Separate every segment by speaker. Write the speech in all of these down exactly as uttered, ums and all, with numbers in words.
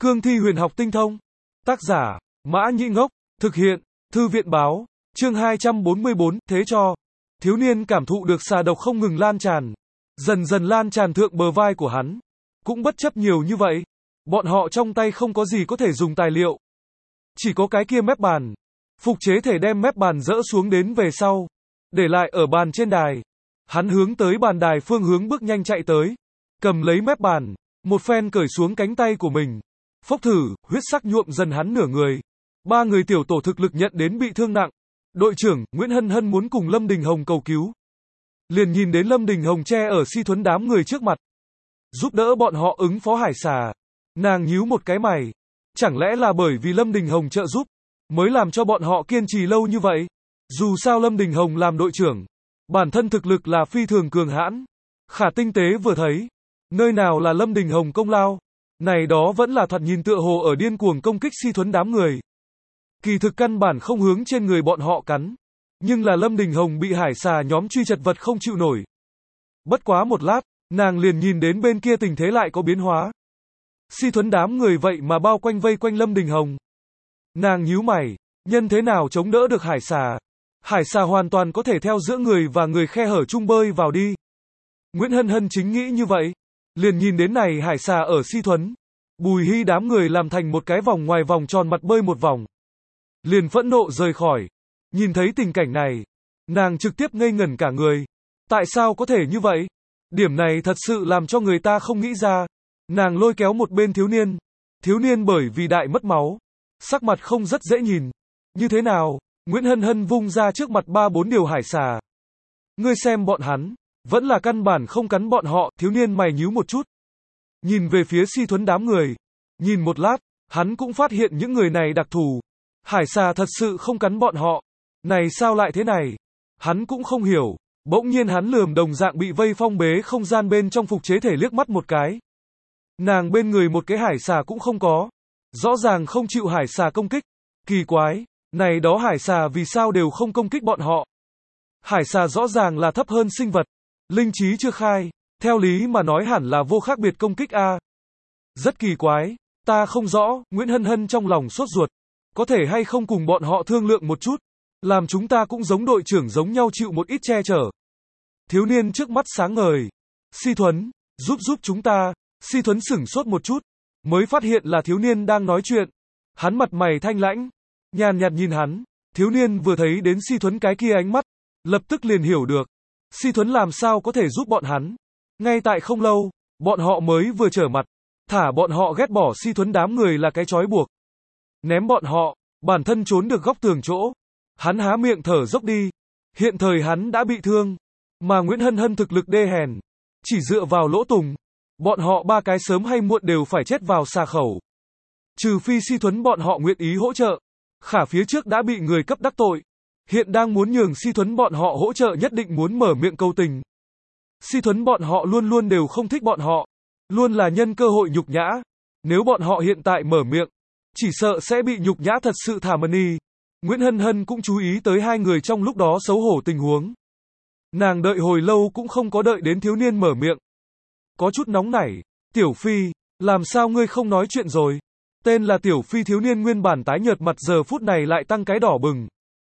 Speaker 1: Cương thi huyền học tinh thông. Tác giả, Mã Nhĩ Ngốc. Thực hiện, Thư viện báo. Chương hai trăm bốn mươi bốn, thế cho. Thiếu niên cảm thụ được xà độc không ngừng lan tràn. Dần dần lan tràn thượng bờ vai của hắn. Cũng bất chấp nhiều như vậy. Bọn họ trong tay không có gì có thể dùng tài liệu. Chỉ có cái kia mép bàn. Phục chế thể đem mép bàn dỡ xuống đến về sau. Để lại ở bàn trên đài. Hắn hướng tới bàn đài phương hướng bước nhanh chạy tới. Cầm lấy mép bàn. Một phen cởi xuống cánh tay của mình. Phốc thử, huyết sắc nhuộm dần hắn nửa người. Ba người tiểu tổ thực lực nhận đến bị thương nặng. Đội trưởng, Nguyễn Hân Hân muốn cùng Lâm Đình Hồng cầu cứu. Liền nhìn đến Lâm Đình Hồng che ở Si Thuấn đám người trước mặt. Giúp đỡ bọn họ ứng phó hải xà. Nàng nhíu một cái mày. Chẳng lẽ là bởi vì Lâm Đình Hồng trợ giúp, mới làm cho bọn họ kiên trì lâu như vậy? Dù sao Lâm Đình Hồng làm đội trưởng, bản thân thực lực là phi thường cường hãn. Khả tinh tế vừa thấy, nơi nào là Lâm Đình Hồng công lao, này đó vẫn là thoạt nhìn tựa hồ ở điên cuồng công kích Si Thuấn đám người. Kỳ thực căn bản không hướng trên người bọn họ cắn, nhưng là Lâm Đình Hồng bị hải xà nhóm truy chật vật không chịu nổi. Bất quá một lát, nàng liền nhìn đến bên kia tình thế lại có biến hóa. Si Thuấn đám người vậy mà bao quanh vây quanh Lâm Đình Hồng. Nàng nhíu mày, nhân thế nào chống đỡ được hải xà? Hải xà hoàn toàn có thể theo giữa người và người khe hở chung bơi vào đi. Nguyễn Hân Hân chính nghĩ như vậy, liền nhìn đến này hải xà ở Si Thuấn, Bùi Hy đám người làm thành một cái vòng ngoài vòng tròn mặt bơi một vòng. Liền phẫn nộ rời khỏi. Nhìn thấy tình cảnh này, nàng trực tiếp ngây ngẩn cả người. Tại sao có thể như vậy? Điểm này thật sự làm cho người ta không nghĩ ra. Nàng lôi kéo một bên thiếu niên. Thiếu niên bởi vì đại mất máu, sắc mặt không rất dễ nhìn. Như thế nào? Nguyễn Hân Hân vung ra trước mặt ba bốn điều hải xà. Ngươi xem bọn hắn, vẫn là căn bản không cắn bọn họ. Thiếu niên mày nhíu một chút, nhìn về phía Si Thuấn đám người. Nhìn một lát, hắn cũng phát hiện những người này đặc thù. Hải xà thật sự không cắn bọn họ. Này sao lại thế này? Hắn cũng không hiểu. Bỗng nhiên hắn lườm đồng dạng bị vây phong bế không gian bên trong phục chế thể liếc mắt một cái. Nàng bên người một cái hải xà cũng không có. Rõ ràng không chịu hải xà công kích. Kỳ quái, này đó hải xà vì sao đều không công kích bọn họ? Hải xà rõ ràng là thấp hơn sinh vật. Linh trí chưa khai. Theo lý mà nói hẳn là vô khác biệt công kích a. Rất kỳ quái. Ta không rõ. Nguyễn Hân Hân trong lòng sốt ruột. Có thể hay không cùng bọn họ thương lượng một chút, làm chúng ta cũng giống đội trưởng giống nhau chịu một ít che chở. Thiếu niên trước mắt sáng ngời. Si Thuấn, giúp giúp chúng ta. Si Thuấn sửng sốt một chút, mới phát hiện là thiếu niên đang nói chuyện. Hắn mặt mày thanh lãnh, nhàn nhạt nhìn hắn. Thiếu niên vừa thấy đến Si Thuấn cái kia ánh mắt, lập tức liền hiểu được. Si Thuấn làm sao có thể giúp bọn hắn. Ngay tại không lâu, bọn họ mới vừa trở mặt, thả bọn họ ghét bỏ Si Thuấn đám người là cái trói buộc. Ném bọn họ, bản thân trốn được góc tường chỗ. Hắn há miệng thở dốc đi. Hiện thời hắn đã bị thương, mà Nguyễn Hân Hân thực lực đê hèn, chỉ dựa vào Lỗ Tùng, bọn họ ba cái sớm hay muộn đều phải chết vào xà khẩu. Trừ phi Si Thuấn bọn họ nguyện ý hỗ trợ. Khả phía trước đã bị người cấp đắc tội, hiện đang muốn nhường Si Thuấn bọn họ hỗ trợ, nhất định muốn mở miệng cầu tình. Si Thuấn bọn họ luôn luôn đều không thích bọn họ, luôn là nhân cơ hội nhục nhã. Nếu bọn họ hiện tại mở miệng, chỉ sợ sẽ bị nhục nhã thật sự thả mani. Nguyễn Hân Hân cũng chú ý tới hai người trong lúc đó xấu hổ tình huống. Nàng đợi hồi lâu cũng không có đợi đến thiếu niên mở miệng. Có chút nóng nảy. Tiểu Phi, làm sao ngươi không nói chuyện rồi? Tên là Tiểu Phi thiếu niên nguyên bản tái nhợt mặt giờ phút này lại tăng cái đỏ bừng.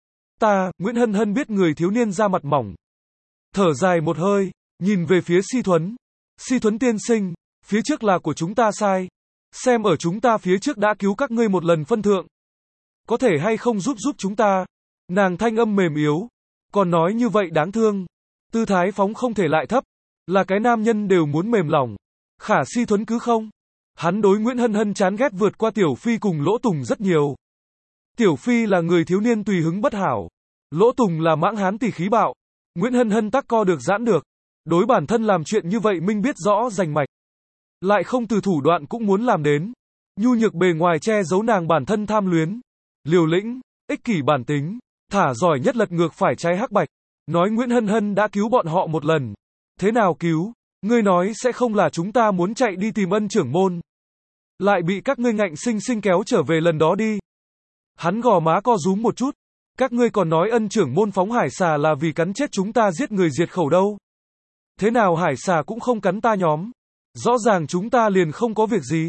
Speaker 1: Ta, Nguyễn Hân Hân biết người thiếu niên da mặt mỏng. Thở dài một hơi, nhìn về phía Si Thuấn. Si Thuấn tiên sinh, phía trước là của chúng ta sai. Xem ở chúng ta phía trước đã cứu các ngươi một lần phân thượng, có thể hay không giúp giúp chúng ta? Nàng thanh âm mềm yếu, còn nói như vậy đáng thương. Tư thái phóng không thể lại thấp, là cái nam nhân đều muốn mềm lòng. Khả Si Thuấn cứ không. Hắn đối Nguyễn Hân Hân chán ghét vượt qua Tiểu Phi cùng Lỗ Tùng rất nhiều. Tiểu Phi là người thiếu niên tùy hứng bất hảo, Lỗ Tùng là mãng hán tỷ khí bạo. Nguyễn Hân Hân tắc co được giãn được, đối bản thân làm chuyện như vậy minh biết rõ rành mạch, lại không từ thủ đoạn cũng muốn làm đến. Nhu nhược bề ngoài che giấu nàng bản thân tham luyến, liều lĩnh, ích kỷ bản tính, thả giỏi nhất lật ngược phải trái hắc bạch. Nói Nguyễn Hân Hân đã cứu bọn họ một lần. Thế nào cứu? Ngươi nói sẽ không là chúng ta muốn chạy đi tìm ân trưởng môn, lại bị các ngươi ngạnh sinh sinh kéo trở về lần đó đi. Hắn gò má co rúm một chút. Các ngươi còn nói ân trưởng môn phóng hải xà là vì cắn chết chúng ta giết người diệt khẩu đâu. Thế nào hải xà cũng không cắn ta nhóm. Rõ ràng chúng ta liền không có việc gì.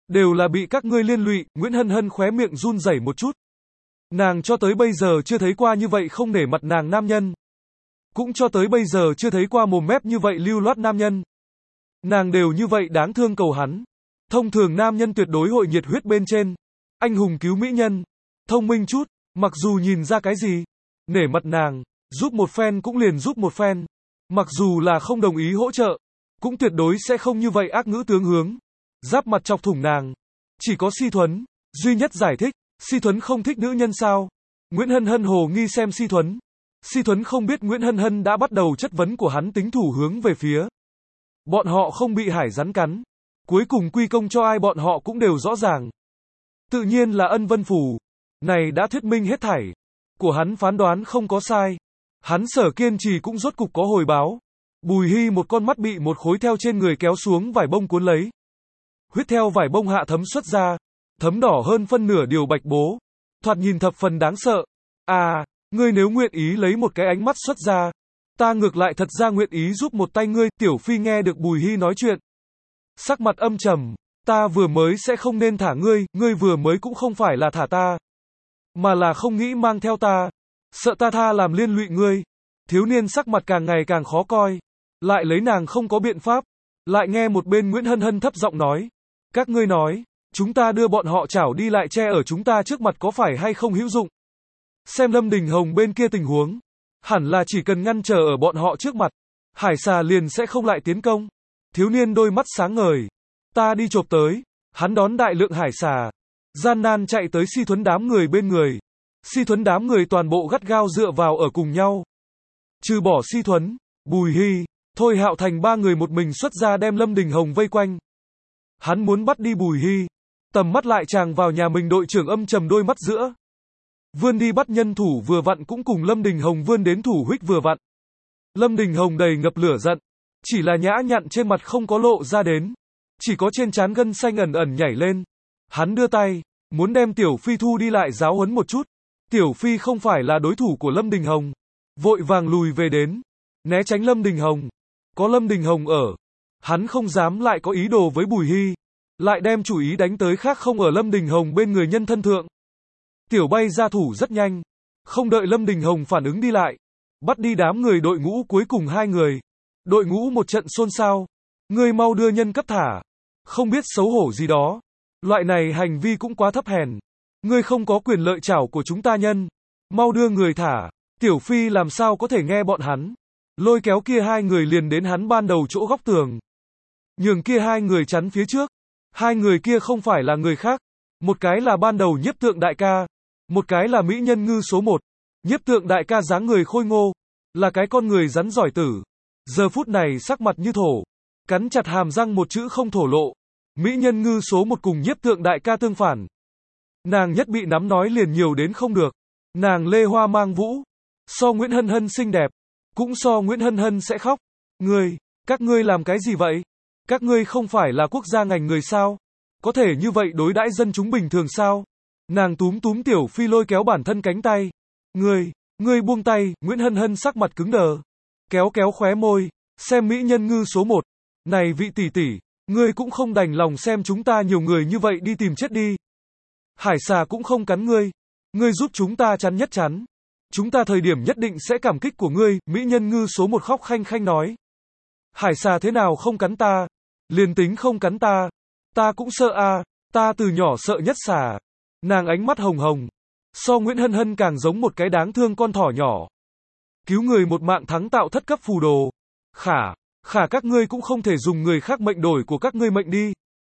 Speaker 1: đều là bị các ngươi liên lụy. Nguyễn Hân Hân khóe miệng run rẩy một chút. Nàng cho tới bây giờ chưa thấy qua như vậy không nể mặt nàng nam nhân. Cũng cho tới bây giờ chưa thấy qua mồm mép như vậy lưu loát nam nhân. Nàng đều như vậy đáng thương cầu hắn. Thông thường nam nhân tuyệt đối hội nhiệt huyết bên trên. Anh hùng cứu mỹ nhân. Thông minh chút, mặc dù nhìn ra cái gì. Nể mặt nàng, giúp một phen cũng liền giúp một phen. Mặc dù là không đồng ý hỗ trợ, cũng tuyệt đối sẽ không như vậy ác ngữ tướng hướng. Giáp mặt chọc thủng nàng. Chỉ có Si Thuấn, duy nhất giải thích. Si Thuấn không thích nữ nhân sao? Nguyễn Hân Hân hồ nghi xem Si Thuấn. Si Thuấn không biết Nguyễn Hân Hân đã bắt đầu chất vấn của hắn tính thủ hướng về phía. Bọn họ không bị hải rắn cắn. Cuối cùng quy công cho ai bọn họ cũng đều rõ ràng. Tự nhiên là Ân Vân Phủ. Này đã thuyết minh hết thảy. Của hắn phán đoán không có sai. Hắn Sở kiên trì cũng rốt cục có hồi báo. Bùi Hy một con mắt bị một khối theo trên người kéo xuống vải bông cuốn lấy. Huyết theo vải bông hạ thấm xuất ra. Thấm đỏ hơn phân nửa điều bạch bố. Thoạt nhìn thập phần đáng sợ. À, ngươi nếu nguyện ý lấy một cái ánh mắt xuất ra. Ta ngược lại thật ra nguyện ý giúp một tay ngươi. Tiểu Phi nghe được Bùi Hy nói chuyện. Sắc mặt âm trầm. Ta vừa mới sẽ không nên thả ngươi. Ngươi vừa mới cũng không phải là thả ta. Mà là không nghĩ mang theo ta. Sợ ta tha làm liên lụy ngươi. Thiếu niên sắc mặt càng ngày càng khó coi. Lại lấy nàng không có biện pháp. Lại nghe một bên Nguyễn Hân Hân thấp giọng nói. Các ngươi nói. Chúng ta đưa bọn họ chảo đi lại che ở chúng ta trước mặt có phải hay không hữu dụng. Xem Lâm Đình Hồng bên kia tình huống. Hẳn là chỉ cần ngăn trở ở bọn họ trước mặt. Hải xà liền sẽ không lại tiến công. Thiếu niên đôi mắt sáng ngời. Ta đi chộp tới. Hắn đón đại lượng hải xà. Gian nan chạy tới Si Thuấn đám người bên người. Si Thuấn đám người toàn bộ gắt gao dựa vào ở cùng nhau. Trừ bỏ Si Thuấn, Bùi Hy, Thôi Hạo Thành ba người một mình xuất ra đem Lâm Đình Hồng vây quanh. Hắn muốn bắt đi Bùi Hy. Tầm mắt lại chàng vào nhà mình đội trưởng âm trầm đôi mắt giữa. Vươn đi bắt nhân thủ vừa vặn cũng cùng Lâm Đình Hồng vươn đến thủ huých vừa vặn. Lâm Đình Hồng đầy ngập lửa giận. Chỉ là nhã nhặn trên mặt không có lộ ra đến. Chỉ có trên trán gân xanh ẩn ẩn nhảy lên. Hắn đưa tay, muốn đem Tiểu Phi thu đi lại giáo huấn một chút. Tiểu Phi không phải là đối thủ của Lâm Đình Hồng. Vội vàng lùi về đến. Né tránh Lâm Đình Hồng. Có Lâm Đình Hồng ở. Hắn không dám lại có ý đồ với Bùi Hy. Lại đem chủ ý đánh tới khác không ở Lâm Đình Hồng bên người nhân thân thượng. Tiểu bay ra thủ rất nhanh. Không đợi Lâm Đình Hồng phản ứng đi lại. Bắt đi đám người đội ngũ cuối cùng hai người. Đội ngũ một trận xôn xao. Ngươi mau đưa nhân cấp thả. Không biết xấu hổ gì đó. Loại này hành vi cũng quá thấp hèn. Ngươi không có quyền lợi chảo của chúng ta nhân. Mau đưa người thả. Tiểu Phi làm sao có thể nghe bọn hắn. Lôi kéo kia hai người liền đến hắn ban đầu chỗ góc tường. Nhường kia hai người chắn phía trước. Hai người kia không phải là người khác. Một cái là ban đầu Nhiếp Tượng đại ca. Một cái là mỹ nhân ngư số một. Nhiếp Tượng đại ca dáng người khôi ngô. Là cái con người rắn giỏi tử. Giờ phút này sắc mặt như thổ. Cắn chặt hàm răng một chữ không thổ lộ. Mỹ nhân ngư số một cùng Nhiếp Tượng đại ca tương phản. Nàng nhất bị nắm nói liền nhiều đến không được. Nàng lê hoa mang vũ. So Nguyễn Hân Hân xinh đẹp. Cũng so Nguyễn Hân Hân sẽ khóc. Ngươi, các ngươi làm cái gì vậy? Các ngươi không phải là quốc gia ngành người sao? Có thể như vậy đối đãi dân chúng bình thường sao? Nàng túm túm Tiểu Phi lôi kéo bản thân cánh tay. Ngươi, ngươi buông tay. Nguyễn Hân Hân sắc mặt cứng đờ. Kéo kéo khóe môi. Xem mỹ nhân ngư số một. Này vị tỷ tỷ, ngươi cũng không đành lòng xem chúng ta nhiều người như vậy đi tìm chết đi. Hải xà cũng không cắn ngươi. Ngươi giúp chúng ta chắn nhất chắn. Chúng ta thời điểm nhất định sẽ cảm kích của ngươi. Mỹ nhân ngư số một khóc khanh khanh nói. Hải xà thế nào không cắn ta? Liền tính không cắn ta. Ta cũng sợ a. À. Ta từ nhỏ sợ nhất xà. Nàng ánh mắt hồng hồng. So Nguyễn Hân Hân càng giống một cái đáng thương con thỏ nhỏ. Cứu người một mạng thắng tạo thất cấp phù đồ. Khả, khả các ngươi cũng không thể dùng người khác mệnh đổi của các ngươi mệnh đi.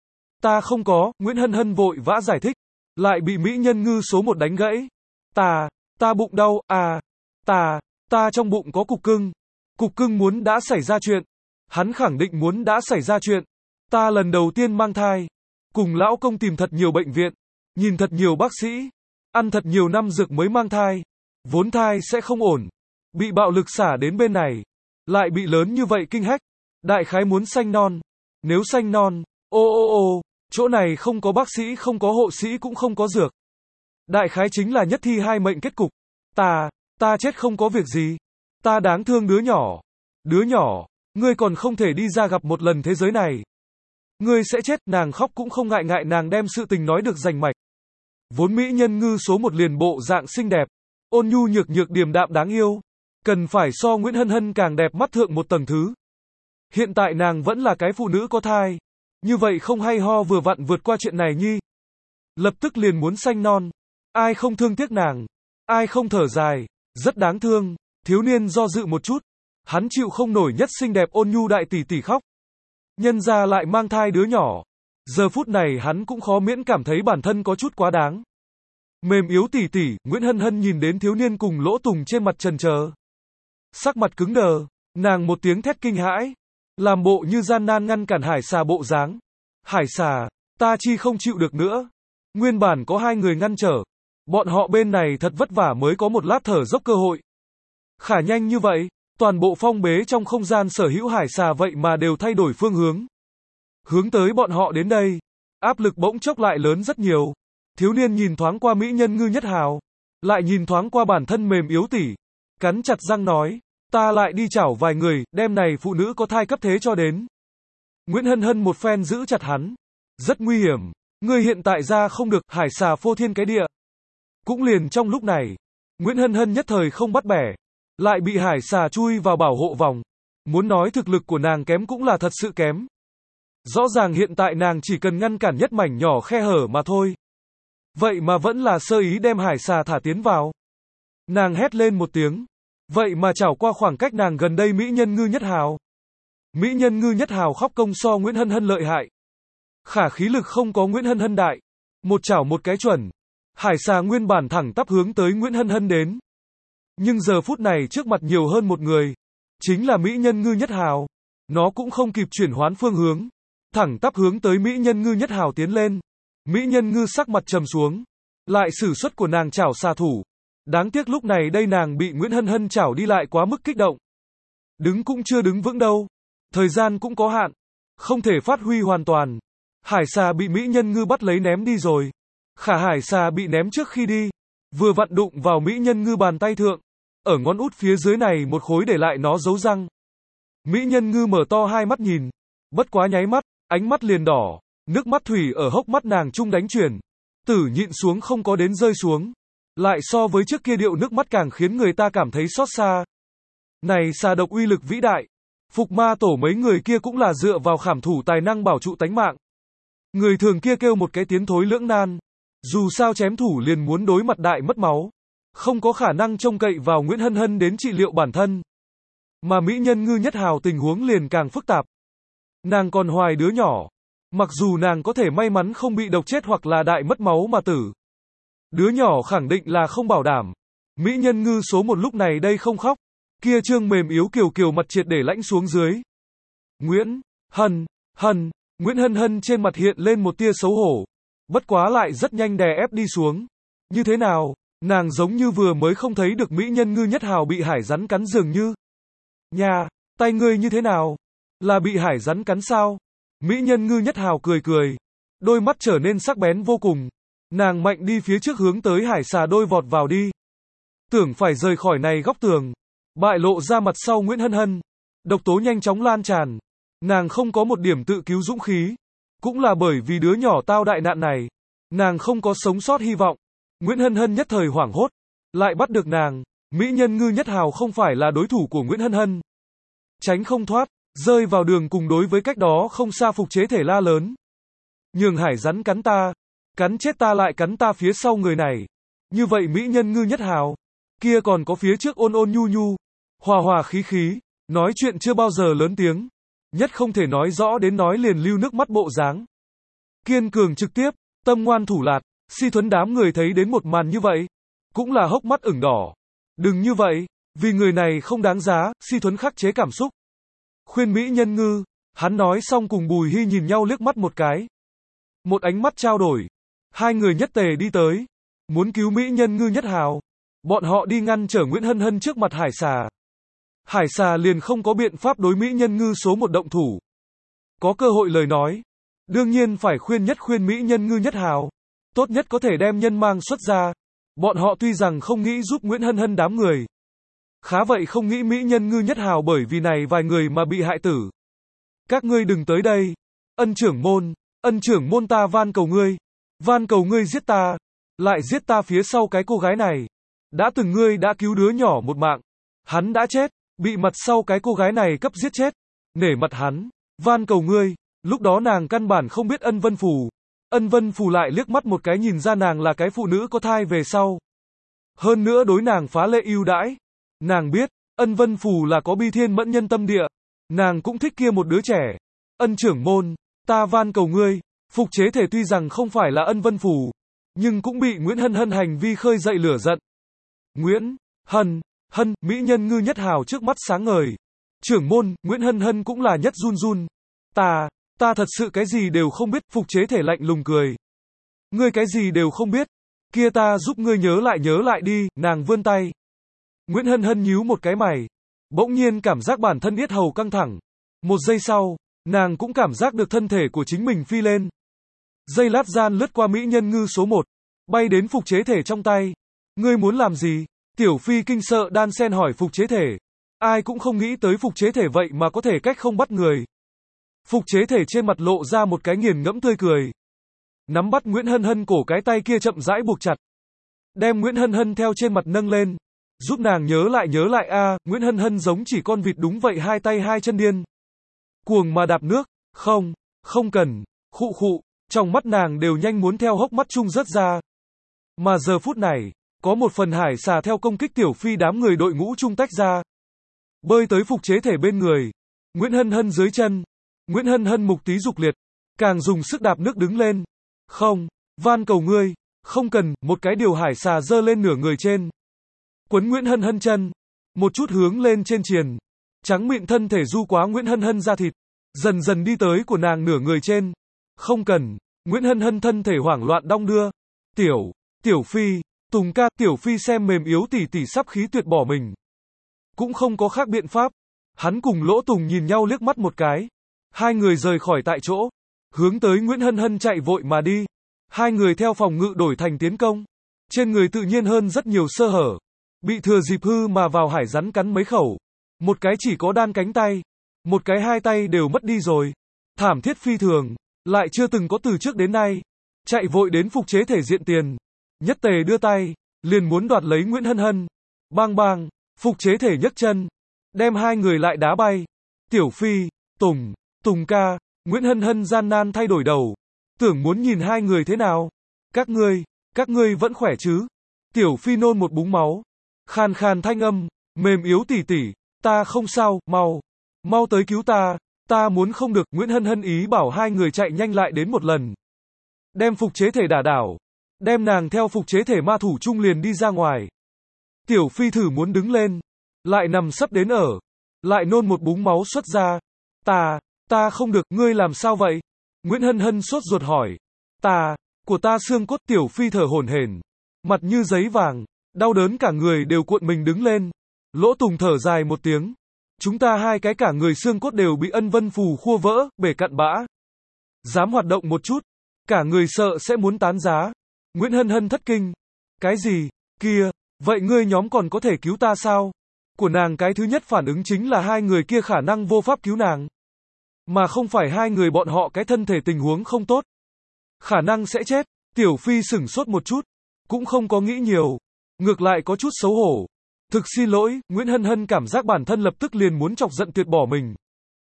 Speaker 1: Ta không có. Nguyễn Hân Hân vội vã giải thích. Lại bị mỹ nhân ngư số một đánh gãy. Ta, ta bụng đau, à. Ta, ta trong bụng có cục cưng. Cục cưng muốn đã xảy ra chuyện. Hắn khẳng định muốn đã xảy ra chuyện. Ta lần đầu tiên mang thai. Cùng lão công tìm thật nhiều bệnh viện. Nhìn thật nhiều bác sĩ. Ăn thật nhiều năm dược mới mang thai. Vốn thai sẽ không ổn. Bị bạo lực xả đến bên này. Lại bị lớn như vậy kinh hách. Đại khái muốn sanh non. Nếu sanh non. Ô ô ô. Chỗ này không có bác sĩ không có hộ sĩ cũng không có dược. Đại khái chính là nhất thi hai mệnh kết cục. Ta, ta chết không có việc gì. Ta đáng thương đứa nhỏ. Đứa nhỏ, ngươi còn không thể đi ra gặp một lần thế giới này. Ngươi sẽ chết, nàng khóc cũng không ngại ngại nàng đem sự tình nói được rành mạch. Vốn mỹ nhân ngư số một liền bộ dạng xinh đẹp, ôn nhu nhược nhược điềm đạm đáng yêu, cần phải so Nguyễn Hân Hân càng đẹp mắt thượng một tầng thứ. Hiện tại nàng vẫn là cái phụ nữ có thai, như vậy không hay ho vừa vặn vượt qua chuyện này nhi. Lập tức liền muốn sanh non, ai không thương tiếc nàng, ai không thở dài, rất đáng thương, thiếu niên do dự một chút, hắn chịu không nổi nhất xinh đẹp ôn nhu đại tỷ tỷ khóc. Nhân ra lại mang thai đứa nhỏ, giờ phút này hắn cũng khó miễn cảm thấy bản thân có chút quá đáng. Mềm yếu tỷ tỷ, Nguyễn Hân Hân nhìn đến thiếu niên cùng Lỗ Tùng trên mặt trần chờ, sắc mặt cứng đờ, nàng một tiếng thét kinh hãi, làm bộ như gian nan ngăn cản Hải Xà bộ dáng. Hải Xà, ta chi không chịu được nữa. Nguyên bản có hai người ngăn trở, bọn họ bên này thật vất vả mới có một lát thở dốc cơ hội. Khả nhanh như vậy, toàn bộ phong bế trong không gian sở hữu Hải Xà vậy mà đều thay đổi phương hướng. Hướng tới bọn họ đến đây, áp lực bỗng chốc lại lớn rất nhiều. Thiếu niên nhìn thoáng qua mỹ nhân Ngư Nhất Hào, lại nhìn thoáng qua bản thân mềm yếu tỷ, cắn chặt răng nói, ta lại đi chảo vài người, đem này phụ nữ có thai cấp thế cho đến. Nguyễn Hân Hân một phen giữ chặt hắn, rất nguy hiểm, ngươi hiện tại ra không được, Hải Xà phô thiên cái địa. Cũng liền trong lúc này, Nguyễn Hân Hân nhất thời không bắt bẻ, lại bị Hải Xà chui vào bảo hộ vòng. Muốn nói thực lực của nàng kém cũng là thật sự kém. Rõ ràng hiện tại nàng chỉ cần ngăn cản nhất mảnh nhỏ khe hở mà thôi. Vậy mà vẫn là sơ ý đem Hải Xà thả tiến vào. Nàng hét lên một tiếng. Vậy mà chảo qua khoảng cách nàng gần đây mỹ nhân Ngư Nhất Hào. Mỹ nhân Ngư Nhất Hào khóc công so Nguyễn Hân Hân lợi hại. Khả khí lực không có Nguyễn Hân Hân đại. Một chảo một cái chuẩn. Hải Xà nguyên bản thẳng tắp hướng tới Nguyễn Hân Hân đến. Nhưng giờ phút này trước mặt nhiều hơn một người. Chính là mỹ nhân Ngư Nhất Hào. Nó cũng không kịp chuyển hoán phương hướng. Thẳng tắp hướng tới mỹ nhân Ngư Nhất Hào tiến lên. Mỹ nhân Ngư sắc mặt trầm xuống. Lại sử xuất của nàng chảo xà thủ. Đáng tiếc lúc này đây nàng bị Nguyễn Hân Hân chảo đi lại quá mức kích động. Đứng cũng chưa đứng vững đâu. Thời gian cũng có hạn. Không thể phát huy hoàn toàn. Hải Xà bị mỹ nhân Ngư bắt lấy ném đi rồi. Khả Hải Xà bị ném trước khi đi. Vừa vặn đụng vào mỹ nhân Ngư bàn tay thượng. Ở ngón út phía dưới này một khối để lại nó dấu răng. Mỹ nhân Ngư mở to hai mắt nhìn. Bất quá nháy mắt, ánh mắt liền đỏ. Nước mắt thủy ở hốc mắt nàng trung đánh chuyển. Tử nhịn xuống không có đến rơi xuống. Lại so với trước kia điệu nước mắt càng khiến người ta cảm thấy xót xa. Này xà độc uy lực vĩ đại. Phục ma tổ mấy người kia cũng là dựa vào khảm thủ tài năng bảo trụ tánh mạng. Người thường kia kêu một cái tiến thối lưỡng nan. Dù sao chém thủ liền muốn đối mặt đại mất máu. Không có khả năng trông cậy vào Nguyễn Hân Hân đến trị liệu bản thân. Mà mỹ nhân Ngư Nhất Hào tình huống liền càng phức tạp. Nàng còn hoài đứa nhỏ. Mặc dù nàng có thể may mắn không bị độc chết hoặc là đại mất máu mà tử. Đứa nhỏ khẳng định là không bảo đảm. Mỹ nhân Ngư số một lúc này đây không khóc. Kia trương mềm yếu kiều kiều mặt triệt để lãnh xuống dưới. Nguyễn Hân Hân. Nguyễn Hân Hân trên mặt hiện lên một tia xấu hổ. Bất quá lại rất nhanh đè ép đi xuống. Như thế nào? Nàng giống như vừa mới không thấy được mỹ nhân Ngư Nhất Hào bị hải rắn cắn dường như. Nhà, tay ngươi như thế nào? Là bị hải rắn cắn sao? Mỹ nhân Ngư Nhất Hào cười cười. Đôi mắt trở nên sắc bén vô cùng. Nàng mạnh đi phía trước hướng tới Hải Xà đôi vọt vào đi. Tưởng phải rời khỏi này góc tường. Bại lộ ra mặt sau Nguyễn Hân Hân. Độc tố nhanh chóng lan tràn. Nàng không có một điểm tự cứu dũng khí. Cũng là bởi vì đứa nhỏ tao đại nạn này. Nàng không có sống sót hy vọng. Nguyễn Hân Hân nhất thời hoảng hốt. Lại bắt được nàng. Mỹ nhân Ngư Nhất Hào không phải là đối thủ của Nguyễn Hân Hân. Tránh không thoát. Rơi vào đường cùng đối với cách đó không xa phục chế thể la lớn. Nhường hải rắn cắn ta. Cắn chết ta lại cắn ta phía sau người này. Như vậy mỹ nhân Ngư Nhất Hào. Kia còn có phía trước ôn ôn nhu nhu. Hòa hòa khí khí. Nói chuyện chưa bao giờ lớn tiếng. Nhất không thể nói rõ đến nói liền lưu nước mắt bộ dáng. Kiên cường trực tiếp. Tâm ngoan thủ lạt. Si thuấn đám người thấy đến một màn như vậy. Cũng là hốc mắt ửng đỏ. Đừng như vậy. Vì người này không đáng giá. Si thuấn khắc chế cảm xúc. Khuyên mỹ nhân Ngư. Hắn nói xong cùng Bùi Hy nhìn nhau liếc mắt một cái. Một ánh mắt trao đổi. Hai người nhất tề đi tới. Muốn cứu mỹ nhân Ngư Nhất Hào. Bọn họ đi ngăn trở Nguyễn Hân Hân trước mặt Hải Xà. Hải Xà liền không có biện pháp đối mỹ nhân Ngư số một động thủ. Có cơ hội lời nói. Đương nhiên phải khuyên nhất khuyên mỹ nhân Ngư Nhất Hào. Tốt nhất có thể đem nhân mang xuất ra. Bọn họ tuy rằng không nghĩ giúp Nguyễn Hân Hân đám người. Khá vậy không nghĩ mỹ nhân Ngư Nhất Hào bởi vì này vài người mà bị hại tử. Các ngươi đừng tới đây. Ân trưởng môn, ân trưởng môn ta van cầu ngươi, van cầu ngươi giết ta, lại giết ta phía sau cái cô gái này. Đã từng ngươi đã cứu đứa nhỏ một mạng, hắn đã chết, bị mặt sau cái cô gái này cấp giết chết. Nể mặt hắn, van cầu ngươi, lúc đó nàng căn bản không biết Ân Vân Phù. Ân Vân Phù lại liếc mắt một cái nhìn ra nàng là cái phụ nữ có thai về sau. Hơn nữa đối nàng phá lệ ưu đãi. Nàng biết, Ân Vân Phù là có bi thiên mẫn nhân tâm địa. Nàng cũng thích kia một đứa trẻ. Ân trưởng môn, ta van cầu ngươi, phục chế thể tuy rằng không phải là Ân Vân Phù, nhưng cũng bị Nguyễn Hân Hân hành vi khơi dậy lửa giận. Nguyễn Hân Hân, mỹ nhân ngư nhất hào trước mắt sáng ngời. Trưởng môn, Nguyễn Hân Hân cũng là nhất run run. Ta, ta thật sự cái gì đều không biết, phục chế thể lạnh lùng cười. Ngươi cái gì đều không biết, kia ta giúp ngươi nhớ lại nhớ lại đi, nàng vươn tay. Nguyễn Hân Hân nhíu một cái mày, bỗng nhiên cảm giác bản thân yết hầu căng thẳng. Một giây sau, nàng cũng cảm giác được thân thể của chính mình phi lên. Giây lát gian lướt qua mỹ nhân ngư số một, bay đến phục chế thể trong tay. Ngươi muốn làm gì? Tiểu Phi kinh sợ đan sen hỏi phục chế thể. Ai cũng không nghĩ tới phục chế thể vậy mà có thể cách không bắt người. Phục chế thể trên mặt lộ ra một cái nghiền ngẫm tươi cười. Nắm bắt Nguyễn Hân Hân cổ cái tay kia chậm rãi buộc chặt. Đem Nguyễn Hân Hân theo trên mặt nâng lên. Giúp nàng nhớ lại nhớ lại a à, Nguyễn Hân Hân giống chỉ con vịt đúng vậy, hai tay hai chân điên cuồng mà đạp nước. Không, không cần, khụ khụ, trong mắt nàng đều nhanh muốn theo hốc mắt chung rớt ra. Mà giờ phút này, có một phần hải xà theo công kích Tiểu Phi đám người đội ngũ chung tách ra. Bơi tới phục chế thể bên người. Nguyễn Hân Hân dưới chân. Nguyễn Hân Hân mục tí dục liệt. Càng dùng sức đạp nước đứng lên. Không, van cầu ngươi, không cần, một cái điều hải xà dơ lên nửa người trên. Quấn Nguyễn Hân Hân chân. Một chút hướng lên trên triền. Trắng mịn thân thể du quá Nguyễn Hân Hân ra thịt. Dần dần đi tới của nàng nửa người trên. Không cần, Nguyễn Hân Hân thân thể hoảng loạn đong đưa. Tiểu, Tiểu Phi, Tùng ca, Tiểu Phi xem mềm yếu tỉ tỉ sắp khí tuyệt bỏ mình. Cũng không có khác biện pháp. Hắn cùng Lỗ Tùng nhìn nhau liếc mắt một cái. Hai người rời khỏi tại chỗ. Hướng tới Nguyễn Hân Hân chạy vội mà đi. Hai người theo phòng ngự đổi thành tiến công. Trên người tự nhiên hơn rất nhiều sơ hở. Bị thừa dịp hư mà vào hải rắn cắn mấy khẩu. Một cái chỉ có đan cánh tay. Một cái hai tay đều mất đi rồi. Thảm thiết phi thường. Lại chưa từng có từ trước đến nay. Chạy vội đến phục chế thể diện tiền. Nhất tề đưa tay. Liền muốn đoạt lấy Nguyễn Hân Hân. Bang bang. Phục chế thể nhấc chân. Đem hai người lại đá bay. Tiểu Phi, Tùng, Tùng ca. Nguyễn Hân Hân gian nan thay đổi đầu. Tưởng muốn nhìn hai người thế nào. Các ngươi, các ngươi vẫn khỏe chứ? Tiểu Phi nôn một búng máu. Khàn khàn thanh âm. Mềm yếu tỉ tỉ. Ta không sao, mau. Mau tới cứu ta. Ta muốn không được. Nguyễn Hân Hân ý bảo hai người chạy nhanh lại đến một lần. Đem phục chế thể đả đảo. Đem nàng theo phục chế thể ma thủ chung liền đi ra ngoài. Tiểu Phi thử muốn đứng lên. Lại nằm sấp đến ở. Lại nôn một búng máu xuất ra. Ta, ta không được, ngươi làm sao vậy? Nguyễn Hân Hân sốt ruột hỏi. Ta, của ta xương cốt. Tiểu Phi thở hổn hển. Mặt như giấy vàng. Đau đớn cả người đều cuộn mình đứng lên. Lỗ Tùng thở dài một tiếng. Chúng ta hai cái cả người xương cốt đều bị Ân Vân Phù khua vỡ, bể cặn bã. Dám hoạt động một chút. Cả người sợ sẽ muốn tán giá. Nguyễn Hân Hân thất kinh. Cái gì? Kia, vậy ngươi nhóm còn có thể cứu ta sao? Của nàng cái thứ nhất phản ứng chính là hai người kia khả năng vô pháp cứu nàng. Mà không phải hai người bọn họ cái thân thể tình huống không tốt. Khả năng sẽ chết. Tiểu Phi sửng sốt một chút. Cũng không có nghĩ nhiều. Ngược lại có chút xấu hổ. Thực xin lỗi, Nguyễn Hân Hân cảm giác bản thân lập tức liền muốn chọc giận tuyệt bỏ mình.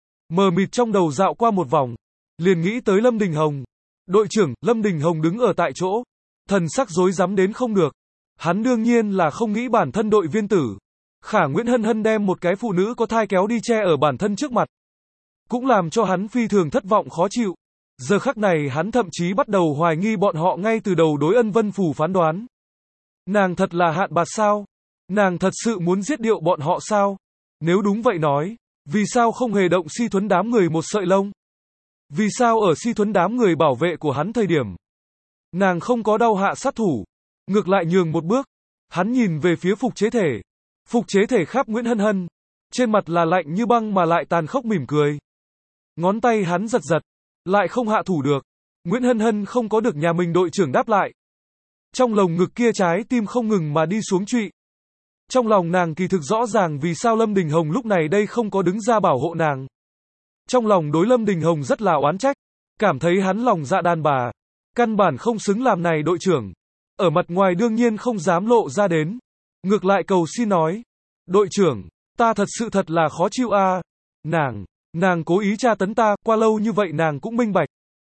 Speaker 1: Mờ mịt trong đầu dạo qua một vòng. Liền nghĩ tới Lâm Đình Hồng. Đội trưởng, Lâm Đình Hồng đứng ở tại chỗ. Thần sắc rối rắm đến không được. Hắn đương nhiên là không nghĩ bản thân đội viên tử. Khả Nguyễn Hân Hân đem một cái phụ nữ có thai kéo đi che ở bản thân trước mặt. Cũng làm cho hắn phi thường thất vọng khó chịu. Giờ khắc này hắn thậm chí bắt đầu hoài nghi bọn họ ngay từ đầu đối Ân Vân Phù phán đoán. Nàng thật là hạn bạt sao? Nàng thật sự muốn giết điệu bọn họ sao? Nếu đúng vậy nói, vì sao không hề động Si Thuấn đám người một sợi lông? Vì sao ở Si Thuấn đám người bảo vệ của hắn thời điểm, nàng không có đau hạ sát thủ, ngược lại nhường một bước? Hắn nhìn về phía phục chế thể. Phục chế thể khắp Nguyễn Hân Hân. Trên mặt là lạnh như băng mà lại tàn khốc mỉm cười. Ngón tay hắn giật giật. Lại không hạ thủ được. Nguyễn Hân Hân không có được nhà mình đội trưởng đáp lại. Trong lồng ngực kia trái tim không ngừng mà đi xuống trụy. Trong lòng nàng kỳ thực rõ ràng vì sao Lâm Đình Hồng lúc này đây không có đứng ra bảo hộ nàng. Trong lòng đối Lâm Đình Hồng rất là oán trách. cảm thấy hắn lòng dạ đàn bà, căn bản không xứng làm này đội trưởng. Ở mặt ngoài đương nhiên không dám lộ ra đến, ngược lại cầu xin nói, đội trưởng, ta thật sự thật là khó chịu a. Nàng, nàng cố ý tra tấn ta, qua lâu như vậy nàng cũng minh bạch.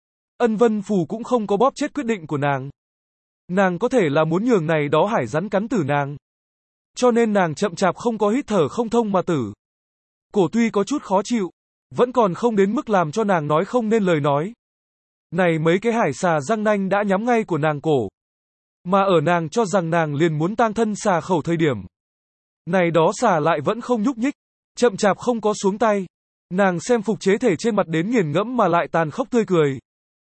Speaker 1: Ân Vân Phù cũng không có bóp chết quyết định của nàng. Nàng có thể là muốn nhường này đó hải rắn cắn tử nàng. Cho nên nàng chậm chạp không có hít thở không thông mà tử. Cổ tuy có chút khó chịu, vẫn còn không đến mức làm cho nàng nói không nên lời nói. Này mấy cái hải xà răng nanh đã nhắm ngay của nàng cổ. Mà ở nàng cho rằng nàng liền muốn tang thân xà khẩu thời điểm. Này đó xà lại vẫn không nhúc nhích, chậm chạp không có xuống tay. Nàng xem phục chế thể trên mặt đến nghiền ngẫm mà lại tàn khốc tươi cười.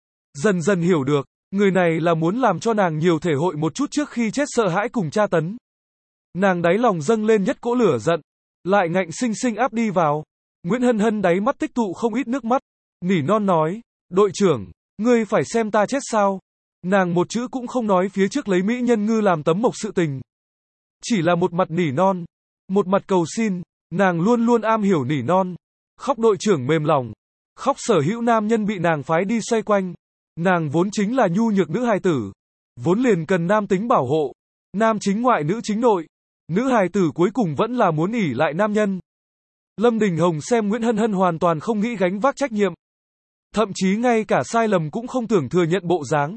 Speaker 1: Dần dần hiểu được, người này là muốn làm cho nàng nhiều thể hội một chút trước khi chết sợ hãi cùng tra tấn. Nàng đáy lòng dâng lên nhất cỗ lửa giận, lại ngạnh sinh sinh áp đi vào. Nguyễn Hân Hân đáy mắt tích tụ không ít nước mắt, nỉ non nói, đội trưởng, ngươi phải xem ta chết sao? Nàng một chữ cũng không nói phía trước lấy mỹ nhân ngư làm tấm mộc sự tình. Chỉ là một mặt nỉ non, một mặt cầu xin, nàng luôn luôn am hiểu nỉ non. Khóc đội trưởng mềm lòng, khóc sở hữu nam nhân bị nàng phái đi xoay quanh. Nàng vốn chính là nhu nhược nữ hài tử, vốn liền cần nam tính bảo hộ, nam chính ngoại nữ chính nội. Nữ hài tử cuối cùng vẫn là muốn ỷ lại nam nhân. Lâm Đình Hồng xem Nguyễn Hân Hân hoàn toàn không nghĩ gánh vác trách nhiệm. Thậm chí ngay cả sai lầm cũng không tưởng thừa nhận bộ dáng.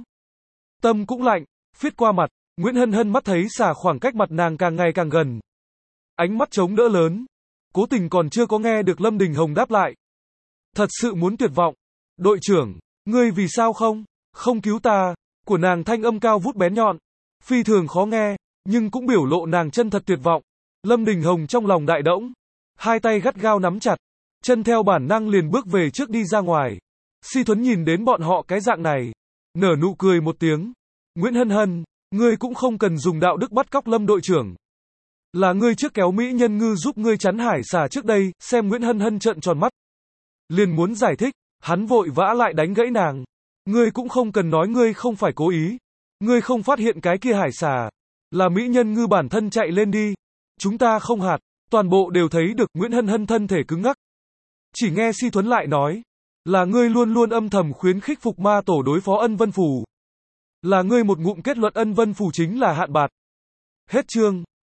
Speaker 1: Tâm cũng lạnh, phiết qua mặt, Nguyễn Hân Hân mắt thấy xả khoảng cách mặt nàng càng ngày càng gần. Ánh mắt chống đỡ lớn. Cố tình còn chưa có nghe được Lâm Đình Hồng đáp lại. Thật sự muốn tuyệt vọng. Đội trưởng, ngươi vì sao không, không cứu ta, của nàng thanh âm cao vút bén nhọn. Phi thường khó nghe, nhưng cũng biểu lộ nàng chân thật tuyệt vọng. Lâm Đình Hồng trong lòng đại đỗng, hai tay gắt gao nắm chặt, chân theo bản năng liền bước về trước đi ra ngoài. Si Thuấn nhìn đến bọn họ cái dạng này, nở nụ cười một tiếng. Nguyễn Hân Hân, ngươi cũng không cần dùng đạo đức bắt cóc Lâm đội trưởng. Là ngươi trước kéo mỹ nhân ngư giúp ngươi chắn hải xà trước đây, xem Nguyễn Hân Hân trợn tròn mắt. Liền muốn giải thích, hắn vội vã lại đánh gãy nàng. Ngươi cũng không cần nói ngươi không phải cố ý. Ngươi không phát hiện cái kia hải xà là mỹ nhân ngư bản thân chạy lên đi. Chúng ta không hạt, toàn bộ đều thấy được. Nguyễn Hân Hân thân thể cứng ngắc. Chỉ nghe Si Thuấn lại nói, là ngươi luôn luôn âm thầm khuyến khích Phục Ma Tổ đối phó Ân Vân Phù. Là ngươi một ngụm kết luận Ân Vân Phù chính là hạn bạt. Hết chương.